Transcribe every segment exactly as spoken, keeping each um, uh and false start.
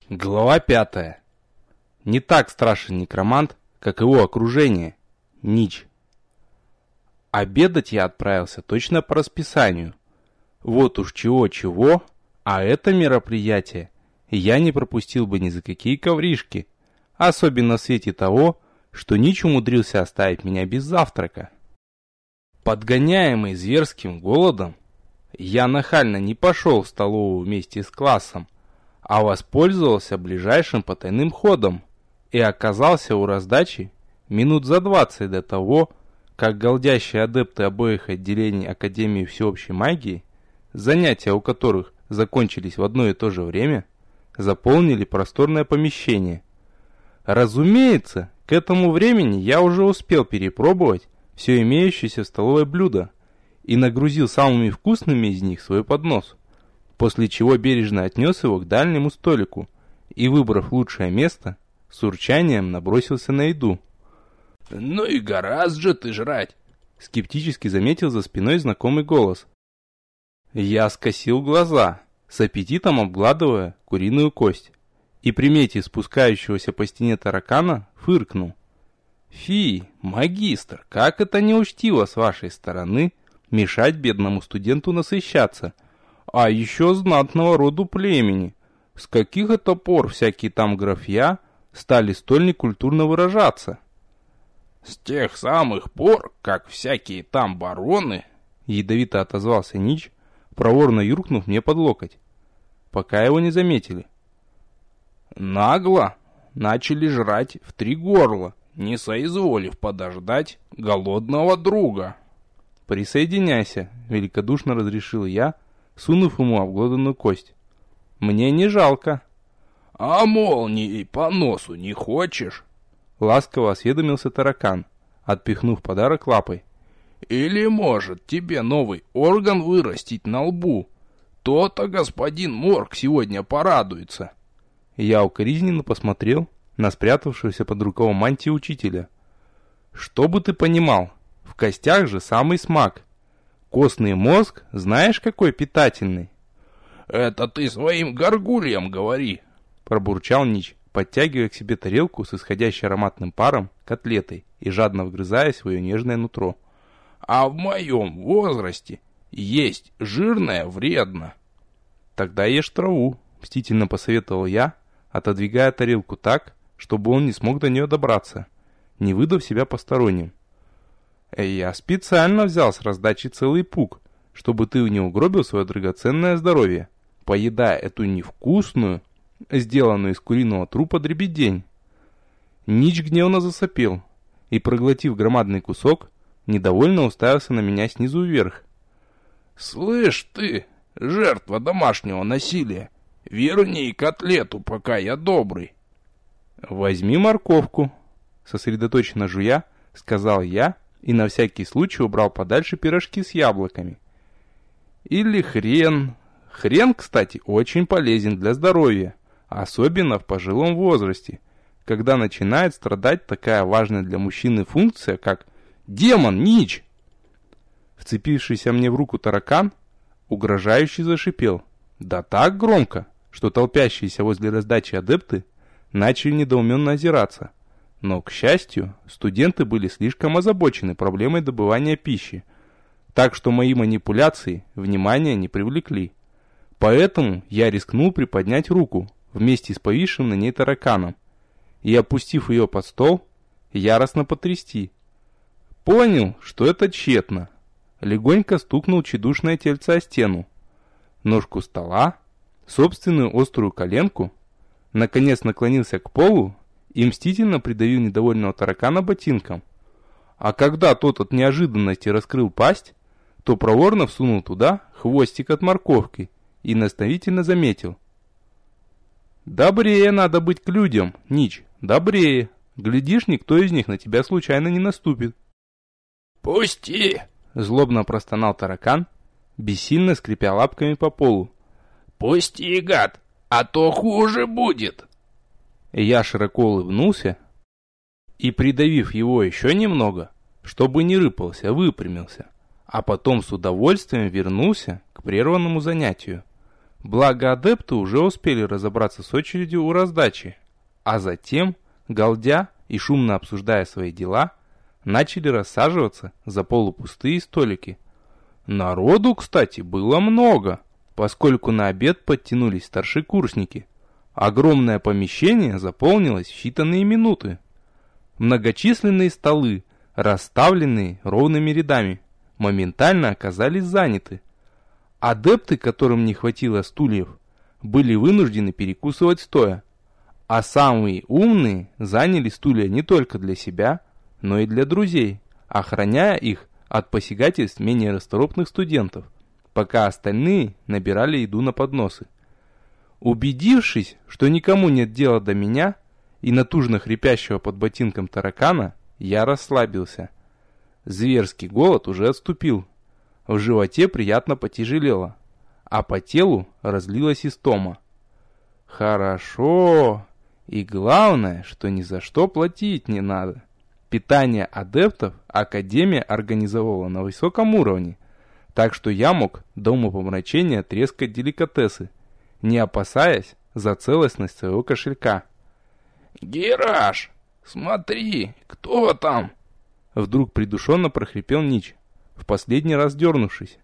Глава пятая. Не так страшен некромант, как его окружение. Нич. Обедать я отправился точно по расписанию. Вот уж чего-чего, а это мероприятие я не пропустил бы ни за какие ковришки, особенно в свете того, что Нич умудрился оставить меня без завтрака. Подгоняемый зверским голодом, я нахально не пошел в столовую вместе с классом, а воспользовался ближайшим потайным ходом и оказался у раздачи минут за двадцать до того, как голдящие адепты обоих отделений Академии всеобщей магии, занятия у которых закончились в одно и то же время, заполнили просторное помещение. Разумеется, к этому времени я уже успел перепробовать все имеющееся в столовой блюдо и нагрузил самыми вкусными из них свой поднос, после чего бережно отнес его к дальнему столику и, выбрав лучшее место, с урчанием набросился на еду. «Ну и гораздо же ты жрать!» — скептически заметил за спиной знакомый голос. Я скосил глаза, с аппетитом обгладывая куриную кость, и, приметив спускающегося по стене таракана, фыркнул. «Фи, магистр, как это неучтиво с вашей стороны мешать бедному студенту насыщаться, а еще знатного роду племени. С каких это пор всякие там графья стали столь некультурно выражаться?» «С тех самых пор, как всякие там бароны...» — ядовито отозвался Нич, проворно юркнув мне под локоть, пока его не заметили. «Нагло начали жрать в три горла, не соизволив подождать голодного друга». «Присоединяйся», — великодушно разрешил я, сунув ему обглоданную кость. «Мне не жалко». «А молнией по носу не хочешь?» — ласково осведомился таракан, отпихнув подарок лапой. «Или, может, тебе новый орган вырастить на лбу? То-то господин Морг сегодня порадуется». Я укоризненно посмотрел на спрятавшегося под рукавом мантии учителя. «Чтобы ты понимал, в костях же самый смак. Костный мозг, знаешь, какой питательный?» «Это ты своим горгульям говори», — пробурчал Нич, подтягивая к себе тарелку с исходящей ароматным паром котлетой и жадно вгрызая свое нежное нутро. «А в моем возрасте есть жирное вредно». «Тогда ешь траву», — мстительно посоветовал я, отодвигая тарелку так, чтобы он не смог до нее добраться, не выдав себя посторонним. «Я специально взял с раздачи целый пук, чтобы ты не угробил свое драгоценное здоровье, поедая эту невкусную, сделанную из куриного трупа дребедень». Нич гневно засопел и, проглотив громадный кусок, недовольно уставился на меня снизу вверх. «Слышь ты, жертва домашнего насилия, верни котлету, пока я добрый». «Возьми морковку», — сосредоточенно жуя, сказал я и на всякий случай убрал подальше пирожки с яблоками. «Или хрен. Хрен, кстати, очень полезен для здоровья, особенно в пожилом возрасте, когда начинает страдать такая важная для мужчины функция, как демон Нич». Вцепившийся мне в руку таракан угрожающе зашипел, да так громко, что толпящиеся возле раздачи адепты начали недоуменно озираться. Но, к счастью, студенты были слишком озабочены проблемой добывания пищи, так что мои манипуляции внимания не привлекли. Поэтому я рискнул приподнять руку вместе с повисшим на ней тараканом и, опустив ее под стол, яростно потрясти. Понял, что это тщетно. Легонько стукнул тщедушное тельце о стену, ножку стола, собственную острую коленку, наконец наклонился к полу и мстительно придавил недовольного таракана ботинком. А когда тот от неожиданности раскрыл пасть, то проворно всунул туда хвостик от морковки и наставительно заметил. «Добрее надо быть к людям, Нич, добрее. Глядишь, никто из них на тебя случайно не наступит». «Пусти!» — злобно простонал таракан, бессильно скрипя лапками по полу. «Пусти, гад, а то хуже будет!» Я широко улыбнулся и, придавив его еще немного, чтобы не рыпался, выпрямился, а потом с удовольствием вернулся к прерванному занятию. Благо адепты уже успели разобраться с очередью у раздачи, а затем, галдя и шумно обсуждая свои дела, начали рассаживаться за полупустые столики. Народу, кстати, было много, поскольку на обед подтянулись старшекурсники. Огромное помещение заполнилось в считанные минуты. Многочисленные столы, расставленные ровными рядами, моментально оказались заняты. Адепты, которым не хватило стульев, были вынуждены перекусывать стоя, а самые умные заняли стулья не только для себя, но и для друзей, охраняя их от посягательств менее расторопных студентов, пока остальные набирали еду на подносы. Убедившись, что никому нет дела до меня и натужно хрипящего под ботинком таракана, я расслабился. Зверский голод уже отступил. В животе приятно потяжелело, а по телу разлилась истома. Хорошо. И главное, что ни за что платить не надо. Питание адептов Академия организовала на высоком уровне, так что я мог до умопомрачения трескать деликатесы, не опасаясь за целостность своего кошелька. «Гераш, смотри, кто там?» Вдруг придушенно прохрипел Нич, в последний раз дернувшись.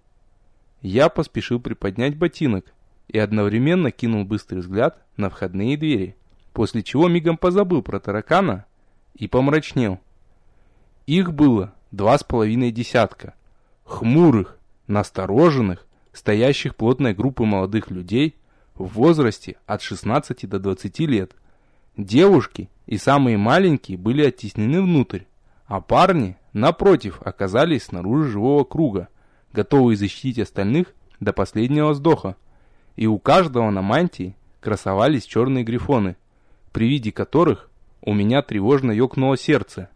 Я поспешил приподнять ботинок и одновременно кинул быстрый взгляд на входные двери, после чего мигом позабыл про таракана и помрачнел. Их было два с половиной десятка. Хмурых, настороженных, стоящих плотной группой молодых людей в возрасте от шестнадцати до двадцати лет. Девушки и самые маленькие были оттеснены внутрь, а парни, напротив, оказались снаружи живого круга, готовые защитить остальных до последнего вздоха. И у каждого на мантии красовались черные грифоны, при виде которых у меня тревожно ёкнуло сердце.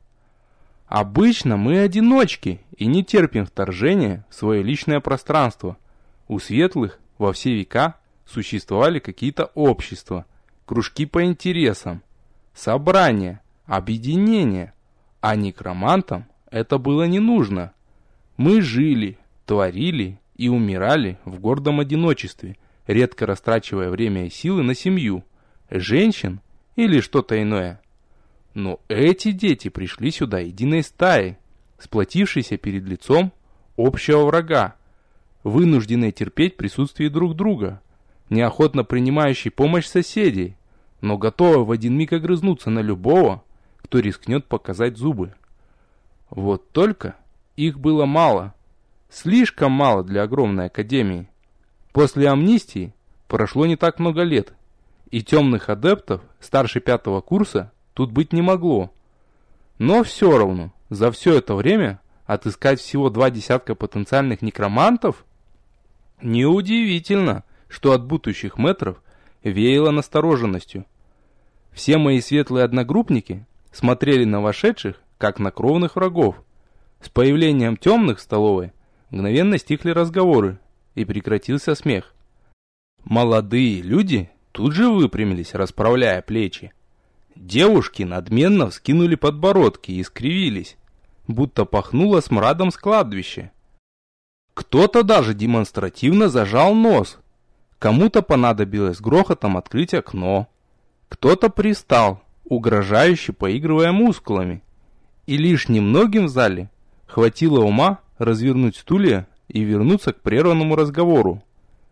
Обычно мы одиночки и не терпим вторжения в свое личное пространство. У светлых во все века существовали какие-то общества, кружки по интересам, собрания, объединения, а некромантам это было не нужно. Мы жили, творили и умирали в гордом одиночестве, редко растрачивая время и силы на семью, женщин или что-то иное. Но эти дети пришли сюда единой стаей, сплотившейся перед лицом общего врага, вынужденные терпеть присутствие друг друга, неохотно принимающие помощь соседей, но готовы в один миг огрызнуться на любого, кто рискнет показать зубы. Вот только их было мало, слишком мало для огромной академии. После амнистии прошло не так много лет, и темных адептов старше пятого курса тут быть не могло. Но все равно, за все это время отыскать всего два десятка потенциальных некромантов? Неудивительно, что от будущих мэтров веяло настороженностью. Все мои светлые одногруппники смотрели на вошедших, как на кровных врагов. С появлением темных в столовой мгновенно стихли разговоры, и прекратился смех. Молодые люди тут же выпрямились, расправляя плечи. Девушки надменно вскинули подбородки и скривились, будто пахнуло смрадом с кладбища. Кто-то даже демонстративно зажал нос. Кому-то понадобилось грохотом открыть окно. Кто-то пристал, угрожающе поигрывая мускулами. И лишь немногим в зале хватило ума развернуть стулья и вернуться к прерванному разговору.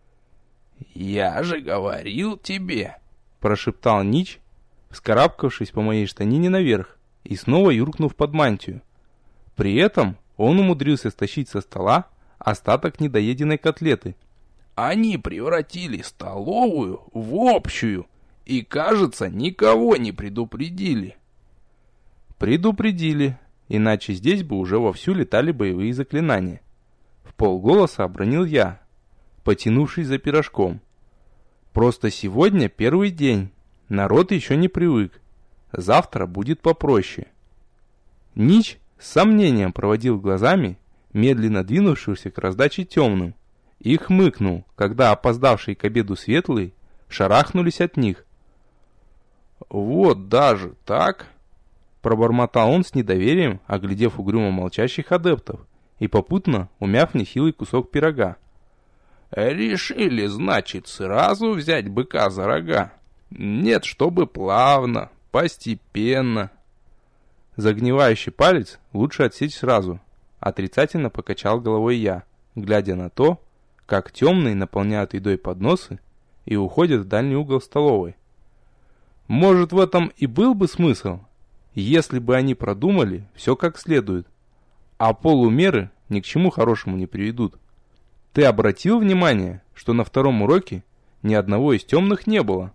«Я же говорил тебе», — прошептал Нич, вскарабкавшись по моей штанине наверх и снова юркнув под мантию. При этом он умудрился стащить со стола остаток недоеденной котлеты. «Они превратили столовую в общую и, кажется, никого не предупредили». «Предупредили, иначе здесь бы уже вовсю летали боевые заклинания», — в полголоса обронил я, потянувшись за пирожком. «Просто сегодня первый день, народ еще не привык, завтра будет попроще». Нич с сомнением проводил глазами медленно двинувшегося к раздаче темным и хмыкнул, когда опоздавшие к обеду светлые шарахнулись от них. «Вот даже так?» — пробормотал он с недоверием, оглядев угрюмо молчащих адептов и попутно умяв нехилый кусок пирога. Решили, значит, сразу взять быка за рога? Нет, чтобы плавно, постепенно. Загнивающий палец лучше отсечь сразу. Отрицательно покачал головой я, глядя на то, как темные наполняют едой подносы и уходят в дальний угол столовой. Может, в этом и был бы смысл, если бы они продумали все как следует, а полумеры ни к чему хорошему не приведут. Ты обратил внимание, что на втором уроке ни одного из темных не было?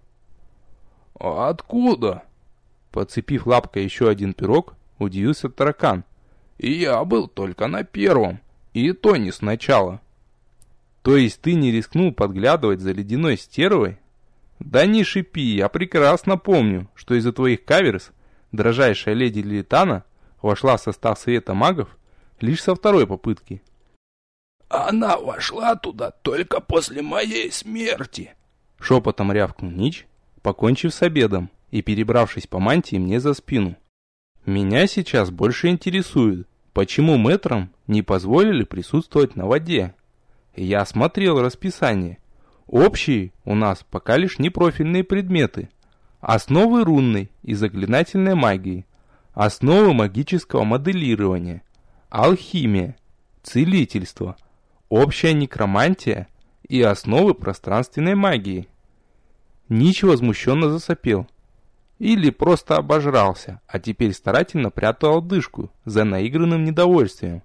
Откуда? Подцепив лапкой еще один пирог, удивился таракан. Я был только на первом, и то не сначала. То есть ты не рискнул подглядывать за ледяной стервой? Да не шипи, я прекрасно помню, что из-за твоих каверс дрожайшая леди Лилитана вошла в состав Совета магов лишь со второй попытки. Она вошла туда только после моей смерти. Шепотом рявкнул Нич, покончив с обедом и перебравшись по мантии мне за спину. Меня сейчас больше интересует, почему мэтрам не позволили присутствовать на воде. Я смотрел расписание. Общие у нас пока лишь непрофильные предметы. Основы рунной и заклинательной магии, основы магического моделирования, алхимия, целительство, общая некромантия и основы пространственной магии. Нич возмущенно засопел. Или просто обожрался, а теперь старательно прятал одышку за наигранным недовольствием.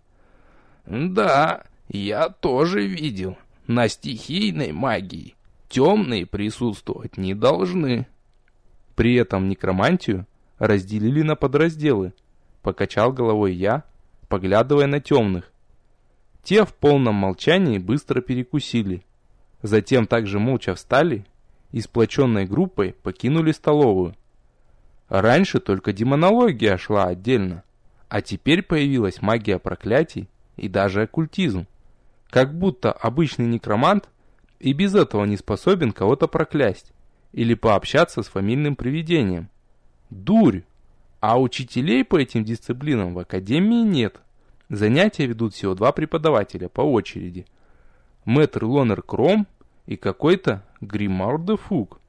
Да, я тоже видел. На стихийной магии темные присутствовать не должны. При этом некромантию разделили на подразделы. Покачал головой я, поглядывая на темных. Те в полном молчании быстро перекусили. Затем также молча встали и сплоченной группой покинули столовую. Раньше только демонология шла отдельно, а теперь появилась магия проклятий и даже оккультизм. Как будто обычный некромант и без этого не способен кого-то проклясть или пообщаться с фамильным привидением. Дурь! А учителей по этим дисциплинам в академии нет. Занятия ведут всего два преподавателя по очереди. Мэтр Лонер Кром и какой-то Гримар де Фук.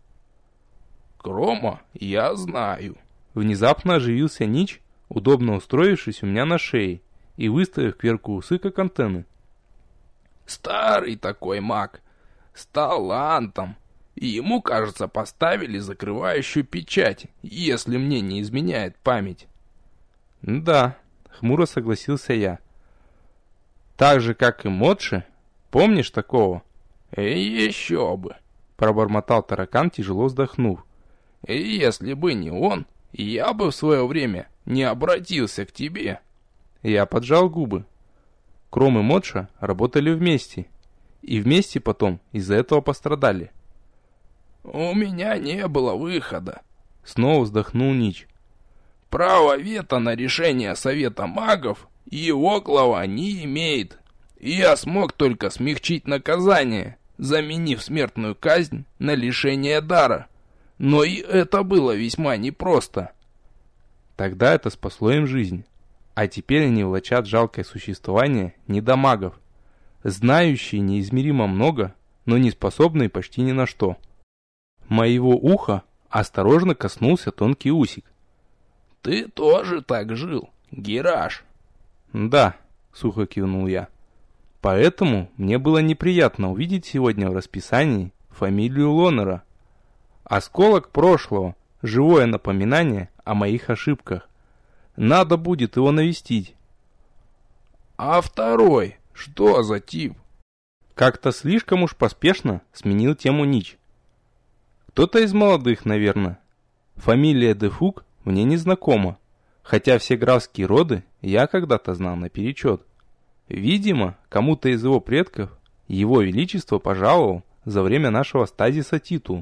Крома я знаю. Внезапно оживился Нич, удобно устроившись у меня на шее и выставив кверху усы как антенны. Старый такой маг, с талантом. Ему, кажется, поставили закрывающую печать, если мне не изменяет память. Да, хмуро согласился я. Так же, как и Модши, помнишь такого? Еще бы, пробормотал таракан, тяжело вздохнув. Если бы не он, я бы в свое время не обратился к тебе. Я поджал губы. Кром и Модша работали вместе, и вместе потом из-за этого пострадали. У меня не было выхода. Снова вздохнул Нич. Право вето на решение Совета магов его глава не имеет. И я смог только смягчить наказание, заменив смертную казнь на лишение дара. Но и это было весьма непросто. Тогда это спасло им жизнь. А теперь они влачат жалкое существование недомагов, знающие неизмеримо много, но не способные почти ни на что. Моего уха осторожно коснулся тонкий усик. «Ты тоже так жил, Гераш?» «Да», — сухо кивнул я. «Поэтому мне было неприятно увидеть сегодня в расписании фамилию Лонера. Осколок прошлого, живое напоминание о моих ошибках. Надо будет его навестить». «А второй? Что за тип?» Как-то слишком уж поспешно сменил тему Нич. «Кто-то из молодых, наверное. Фамилия де Фук мне не знакома, хотя все графские роды я когда-то знал наперечет. Видимо, кому-то из его предков его величество пожаловал за время нашего стазиса титул».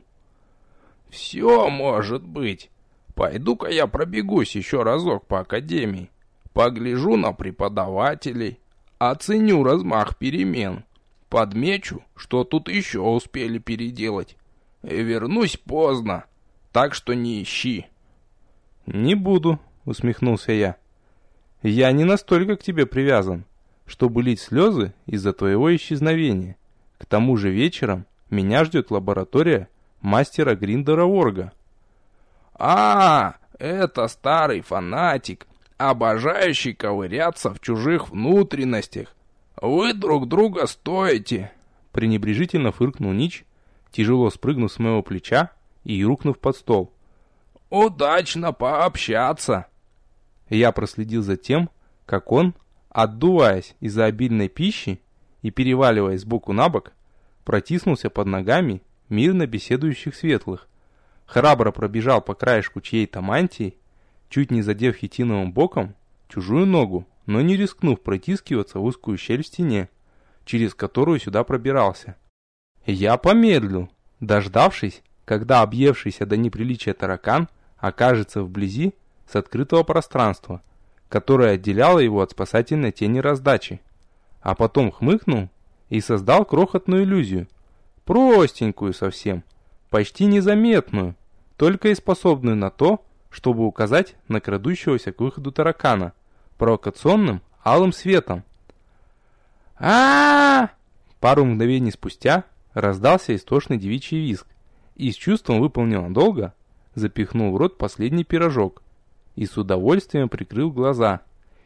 «Все может быть. Пойду-ка я пробегусь еще разок по академии. Погляжу на преподавателей, оценю размах перемен, подмечу, что тут еще успели переделать. И вернусь поздно, так что не ищи». «Не буду», — усмехнулся я. «Я не настолько к тебе привязан, чтобы лить слезы из-за твоего исчезновения. К тому же вечером меня ждет лаборатория мастера Гриндера Ворга. А, это старый фанатик, обожающий ковыряться в чужих внутренностях. Вы друг друга стоите. Пренебрежительно фыркнул Нич, тяжело спрыгнув с моего плеча и рухнув под стол. Удачно пообщаться. Я проследил за тем, как он, отдуваясь из-за обильной пищи и переваливаясь сбоку на бок, протиснулся под ногами мирно беседующих светлых, храбро пробежал по краешку чьей-то мантии, чуть не задев хитиновым боком чужую ногу, но не рискнув протискиваться в узкую щель в стене, через которую сюда пробирался. Я помедлил, дождавшись, когда объевшийся до неприличия таракан окажется вблизи с открытого пространства, которое отделяло его от спасательной тени раздачи, а потом хмыкнул и создал крохотную иллюзию, простенькую совсем, почти незаметную, только и способную на то, чтобы указать на крадущегося к выходу таракана провокационным алым светом. а Пару мгновений спустя раздался истошный девичий визг, и с чувством выполненного долга запихнул в рот последний пирожок и с удовольствием прикрыл глаза.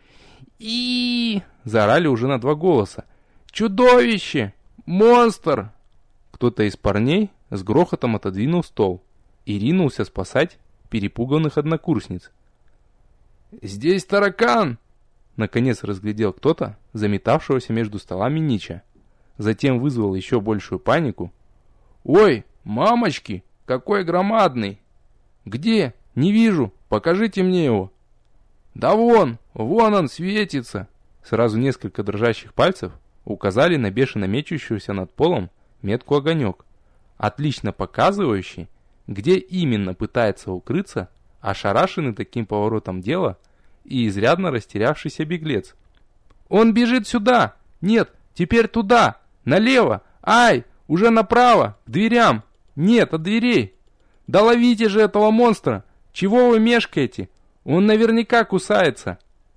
и заорали уже на два голоса. «Чудовище! Монстр!» Кто-то из парней с грохотом отодвинул стол и ринулся спасать перепуганных однокурсниц. «Здесь таракан!» Наконец разглядел кто-то заметавшегося между столами Нича. Затем вызвал еще большую панику. «Ой, мамочки, какой громадный!» «Где? Не вижу, покажите мне его!» «Да вон, вон он светится!» Сразу несколько дрожащих пальцев указали на бешено мечущуюся над полом метку огонек, отлично показывающий, где именно пытается укрыться ошарашенный таким поворотом дела и изрядно растерявшийся беглец. «Он бежит сюда! Нет, теперь туда! Налево! Ай! Уже направо! К дверям! Нет, от дверей! Да ловите же этого монстра! Чего вы мешкаете? Он наверняка кусается!»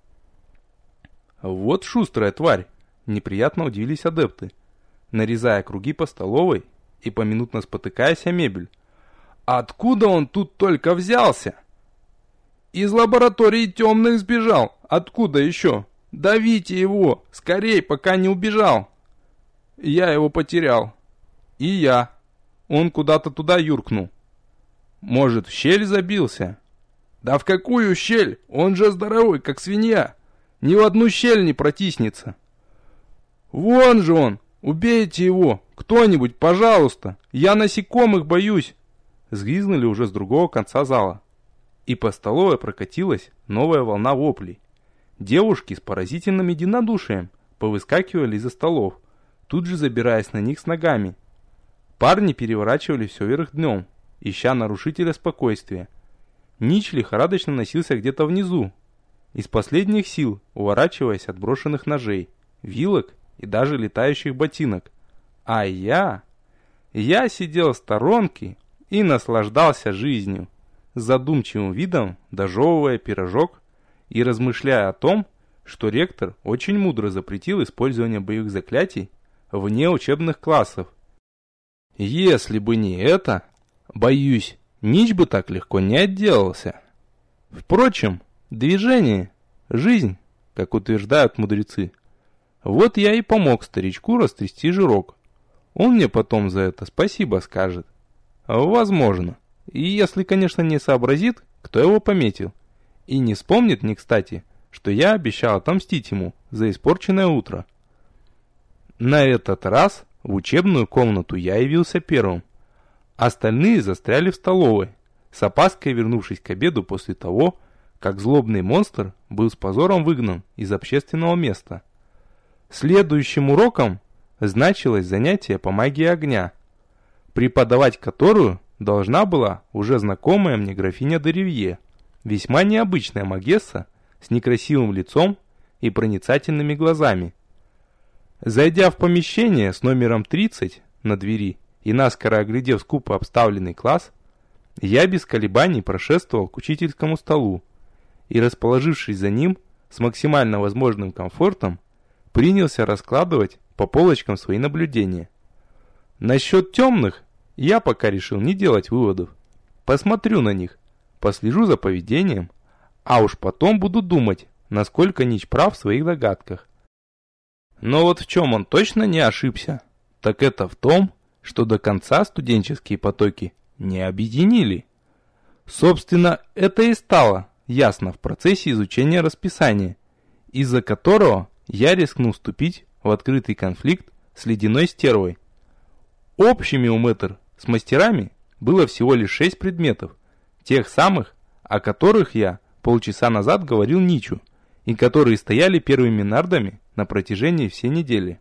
«Вот шустрая тварь!» — неприятно удивились адепты, нарезая круги по столовой и поминутно спотыкаясь о мебель. «Откуда он тут только взялся?» «Из лаборатории темных сбежал. Откуда еще? Давите его! Скорей, пока не убежал!» «Я его потерял. И я. Он куда-то туда юркнул. Может, в щель забился?» «Да в какую щель? Он же здоровый, как свинья. Ни в одну щель не протиснется». «Вон же он! Убейте его! Кто-нибудь, пожалуйста! Я насекомых боюсь!» Сгрызнули уже с другого конца зала. И по столовой прокатилась новая волна воплей. Девушки с поразительным единодушием повыскакивали из-за столов, тут же забираясь на них с ногами. Парни переворачивали все вверх днем, ища нарушителя спокойствия. Нич лихорадочно носился где-то внизу, из последних сил уворачиваясь от брошенных ножей, вилок и даже летающих ботинок. А я... Я сидел в сторонке и наслаждался жизнью, с задумчивым видом дожевывая пирожок и размышляя о том, что ректор очень мудро запретил использование боевых заклятий вне учебных классов. Если бы не это, боюсь, Нич бы так легко не отделался. Впрочем, движение, жизнь, как утверждают мудрецы. Вот я и помог старичку растрясти жирок. Он мне потом за это спасибо скажет. Возможно. И если, конечно, не сообразит, кто его пометил. И не вспомнит не кстати, что я обещал отомстить ему за испорченное утро. На этот раз в учебную комнату я явился первым. Остальные застряли в столовой, с опаской вернувшись к обеду после того, как злобный монстр был с позором выгнан из общественного места. Следующим уроком значилось занятие по магии огня, преподавать которую должна была уже знакомая мне графиня де Ривье, весьма необычная магесса с некрасивым лицом и проницательными глазами. Зайдя в помещение с номером тридцать на двери и наскоро оглядев скупо обставленный класс, я без колебаний прошествовал к учительскому столу и, расположившись за ним с максимально возможным комфортом, принялся раскладывать по полочкам свои наблюдения. Насчет темных я пока решил не делать выводов. Посмотрю на них, послежу за поведением, а уж потом буду думать, насколько Нич прав в своих догадках. Но вот в чем он точно не ошибся, так это в том, что до конца студенческие потоки не объединили. Собственно, это и стало ясно в процессе изучения расписания, из-за которого я рискнул вступить в открытый конфликт с ледяной стервой. Общими у мэтр с мастерами было всего лишь шесть предметов, тех самых, о которых я полчаса назад говорил Ничу, и которые стояли первыми нардами на протяжении всей недели.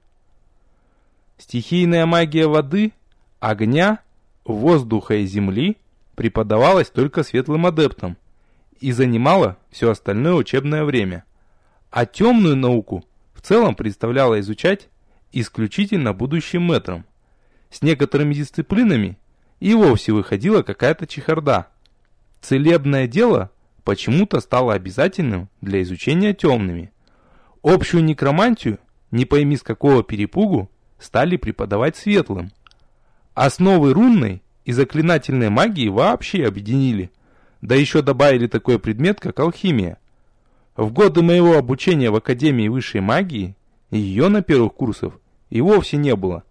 Стихийная магия воды, огня, воздуха и земли преподавалась только светлым адептам и занимала все остальное учебное время, а темную науку в целом представляла изучать исключительно будущим мэтрам. С некоторыми дисциплинами и вовсе выходила какая-то чехарда. Целебное дело почему-то стало обязательным для изучения темными. Общую некромантию, не пойми с какого перепугу, стали преподавать светлым. Основы рунной и заклинательной магии вообще объединили, да еще добавили такой предмет, как алхимия. В годы моего обучения в Академии высшей магии ее на первых курсах и вовсе не было.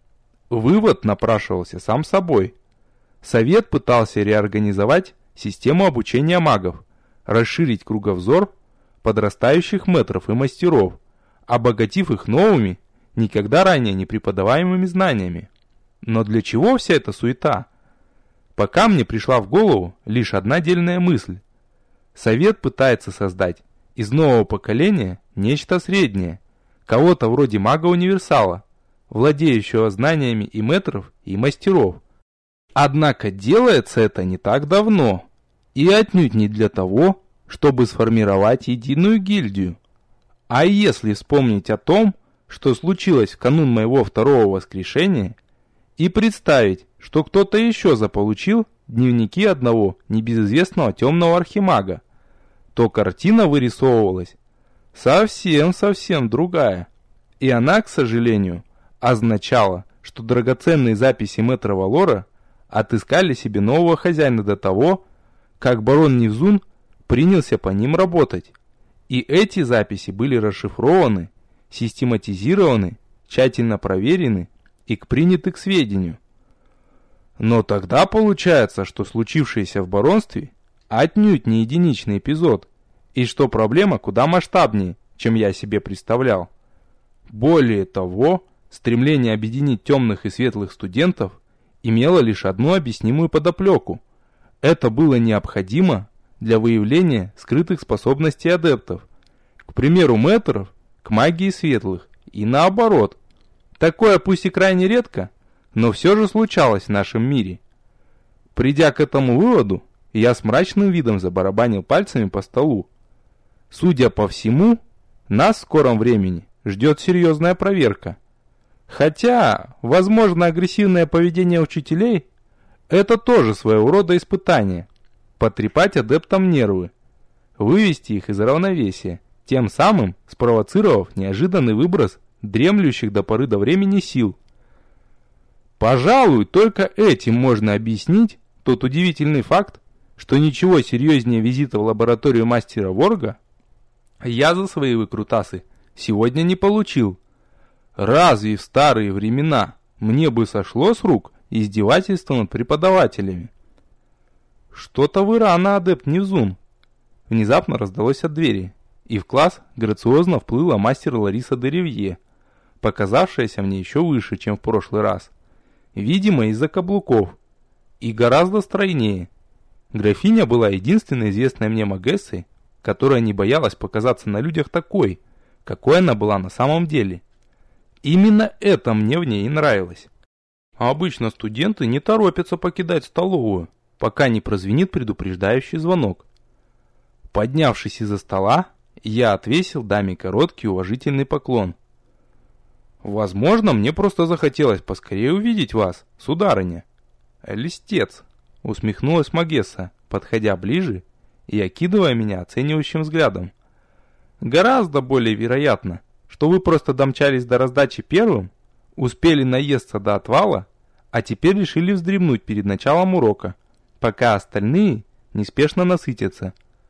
Вывод напрашивался сам собой. Совет пытался реорганизовать систему обучения магов, расширить кругозор подрастающих мэтров и мастеров, обогатив их новыми, никогда ранее не преподаваемыми знаниями. Но для чего вся эта суета? Пока мне пришла в голову лишь одна дельная мысль. Совет пытается создать из нового поколения нечто среднее, кого-то вроде мага-универсала, владеющего знаниями и мэтров, и мастеров. Однако делается это не так давно, и отнюдь не для того, чтобы сформировать единую гильдию. А если вспомнить о том, что случилось в канун моего второго воскрешения, и представить, что кто-то еще заполучил дневники одного небезызвестного темного архимага, то картина вырисовывалась совсем-совсем другая. И она, к сожалению, означала, что драгоценные записи мэтра Валора отыскали себе нового хозяина до того, как барон Невзун принялся по ним работать. И эти записи были расшифрованы, систематизированы, тщательно проверены и приняты к сведению. Но тогда получается, что случившееся в баронстве отнюдь не единичный эпизод, и что проблема куда масштабнее, чем я себе представлял. Более того, стремление объединить темных и светлых студентов имело лишь одну объяснимую подоплеку. Это было необходимо для выявления скрытых способностей адептов, к примеру, мэтров, к магии светлых, и наоборот. Такое пусть и крайне редко, но все же случалось в нашем мире. Придя к этому выводу, я с мрачным видом забарабанил пальцами по столу. Судя по всему, нас в скором времени ждет серьезная проверка. Хотя, возможно, агрессивное поведение учителей – это тоже своего рода испытание. Потрепать адептам нервы, вывести их из равновесия, тем самым спровоцировав неожиданный выброс дремлющих до поры до времени сил. Пожалуй, только этим можно объяснить тот удивительный факт, что ничего серьезнее визита в лабораторию мастера Ворга я за свои выкрутасы сегодня не получил. Разве в старые времена мне бы сошло с рук издевательство над преподавателями? Что-то вы рано, адепт Невзун. Внезапно раздалось от двери, и в класс грациозно вплыла мастер Лариса де Ривье, показавшаяся мне еще выше, чем в прошлый раз. Видимо, из-за каблуков, и гораздо стройнее. Графиня была единственной известной мне магессой, которая не боялась показаться на людях такой, какой она была на самом деле. Именно это мне в ней и нравилось. А обычно студенты не торопятся покидать столовую, пока не прозвенит предупреждающий звонок. Поднявшись из-за стола, я отвесил даме короткий уважительный поклон. «Возможно, мне просто захотелось поскорее увидеть вас, сударыня». «Листец», — усмехнулась магесса, подходя ближе и окидывая меня оценивающим взглядом. «Гораздо более вероятно, что вы просто домчались до раздачи первым, успели наесться до отвала, а теперь решили вздремнуть перед началом урока, пока остальные неспешно насытятся.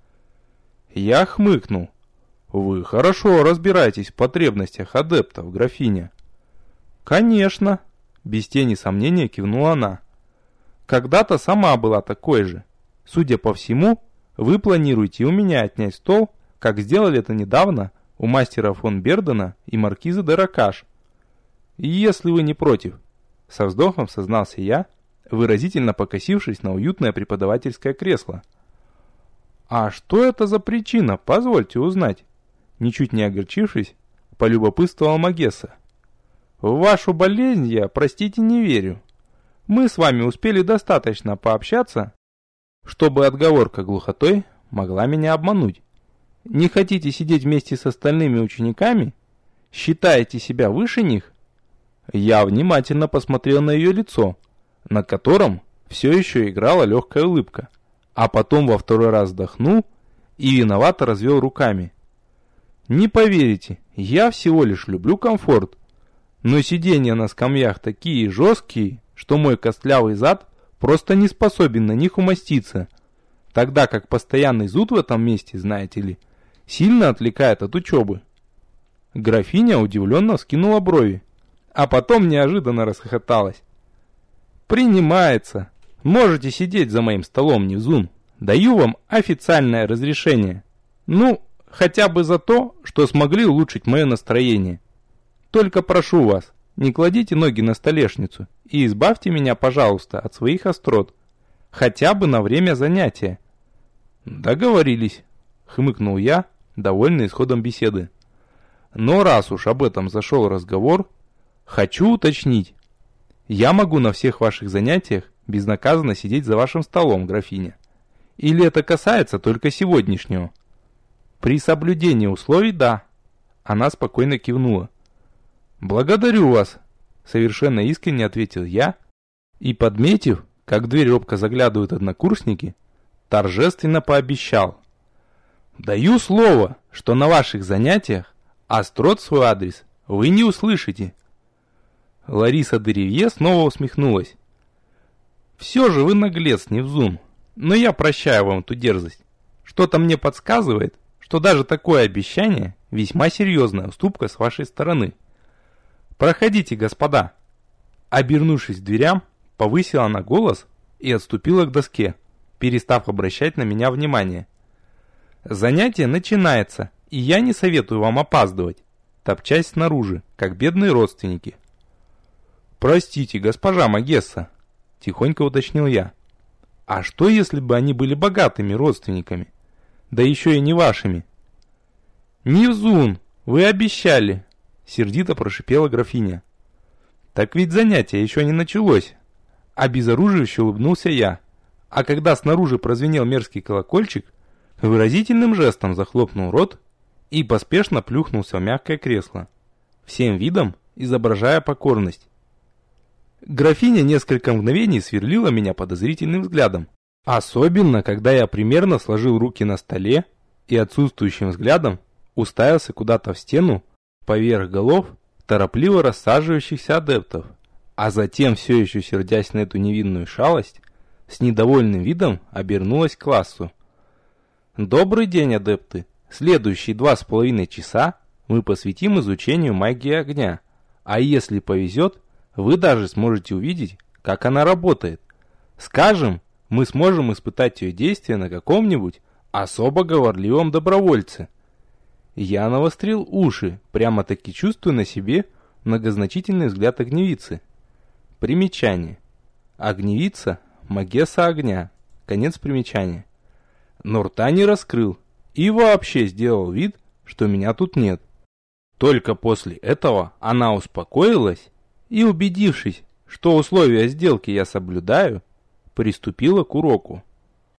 Я хмыкнул. Вы хорошо разбираетесь в потребностях адептов, графиня. Конечно, без тени сомнения кивнула она. Когда-то сама была такой же. Судя по всему, вы планируете у меня отнять стол, как сделали это недавно у мастера фон Бердена и маркиза де Ракаш. Если вы не против, со вздохом сознался я, выразительно покосившись на уютное преподавательское кресло. А что это за причина, позвольте узнать? Ничуть не огорчившись, полюбопытствовал Магесса. В вашу болезнь я, простите, не верю. Мы с вами успели достаточно пообщаться, чтобы отговорка глухотой могла меня обмануть. Не хотите сидеть вместе с остальными учениками? Считаете себя выше них? Я внимательно посмотрел на ее лицо, на котором все еще играла легкая улыбка, а потом во второй раз вздохнул и виновато развел руками. Не поверите, я всего лишь люблю комфорт, но сиденья на скамьях такие жесткие, что мой костлявый зад просто не способен на них умоститься, тогда как постоянный зуд в этом месте, знаете ли, сильно отвлекает от учебы. Графиня удивленно вскинула брови, а потом неожиданно расхохоталась. «Принимается. Можете сидеть за моим столом, Невзун. Даю вам официальное разрешение. Ну, хотя бы за то, что смогли улучшить мое настроение. Только прошу вас, не кладите ноги на столешницу и избавьте меня, пожалуйста, от своих острот. Хотя бы на время занятия». «Договорились», — хмыкнул я, довольный исходом беседы. «Но раз уж об этом зашел разговор, хочу уточнить. Я могу на всех ваших занятиях безнаказанно сидеть за вашим столом, графиня? Или это касается только сегодняшнего?» «При соблюдении условий, да». Она спокойно кивнула. «Благодарю вас», — совершенно искренне ответил я, и, подметив, как в дверь робко заглядывают однокурсники, торжественно пообещал. «Даю слово, что на ваших занятиях острот в свой адрес вы не услышите». Лариса де Ривье снова усмехнулась. «Все же вы наглец, Невзун, но я прощаю вам эту дерзость. Что-то мне подсказывает, что даже такое обещание весьма серьезная уступка с вашей стороны. Проходите, господа». Обернувшись к дверям, повысила она голос и отступила к доске, перестав обращать на меня внимание. «Занятие начинается, и я не советую вам опаздывать, топчась снаружи, как бедные родственники». «Простите, госпожа Магесса», — тихонько уточнил я. «А что, если бы они были богатыми родственниками? Да еще и не вашими». «Невзун, вы обещали», — сердито прошипела графиня. «Так ведь занятие еще не началось». Обезоруживающе улыбнулся я, а когда снаружи прозвенел мерзкий колокольчик, выразительным жестом захлопнул рот и поспешно плюхнулся в мягкое кресло, всем видом изображая покорность. Графиня несколько мгновений сверлила меня подозрительным взглядом, особенно когда я примерно сложил руки на столе и отсутствующим взглядом уставился куда-то в стену поверх голов торопливо рассаживающихся адептов, а затем, все еще сердясь на эту невинную шалость, с недовольным видом обернулась к классу. «Добрый день, адепты! Следующие два с половиной часа мы посвятим изучению магии огня, а если повезет, вы даже сможете увидеть, как она работает. Скажем, мы сможем испытать ее действие на каком-нибудь особо говорливом добровольце». Я навострил уши, прямо-таки чувствуя на себе многозначительный взгляд огневицы. Примечание. Огневица – Магесса огня. Конец примечания. Но рта не раскрыл и вообще сделал вид, что меня тут нет. Только после этого она успокоилась и, убедившись, что условия сделки я соблюдаю, приступила к уроку.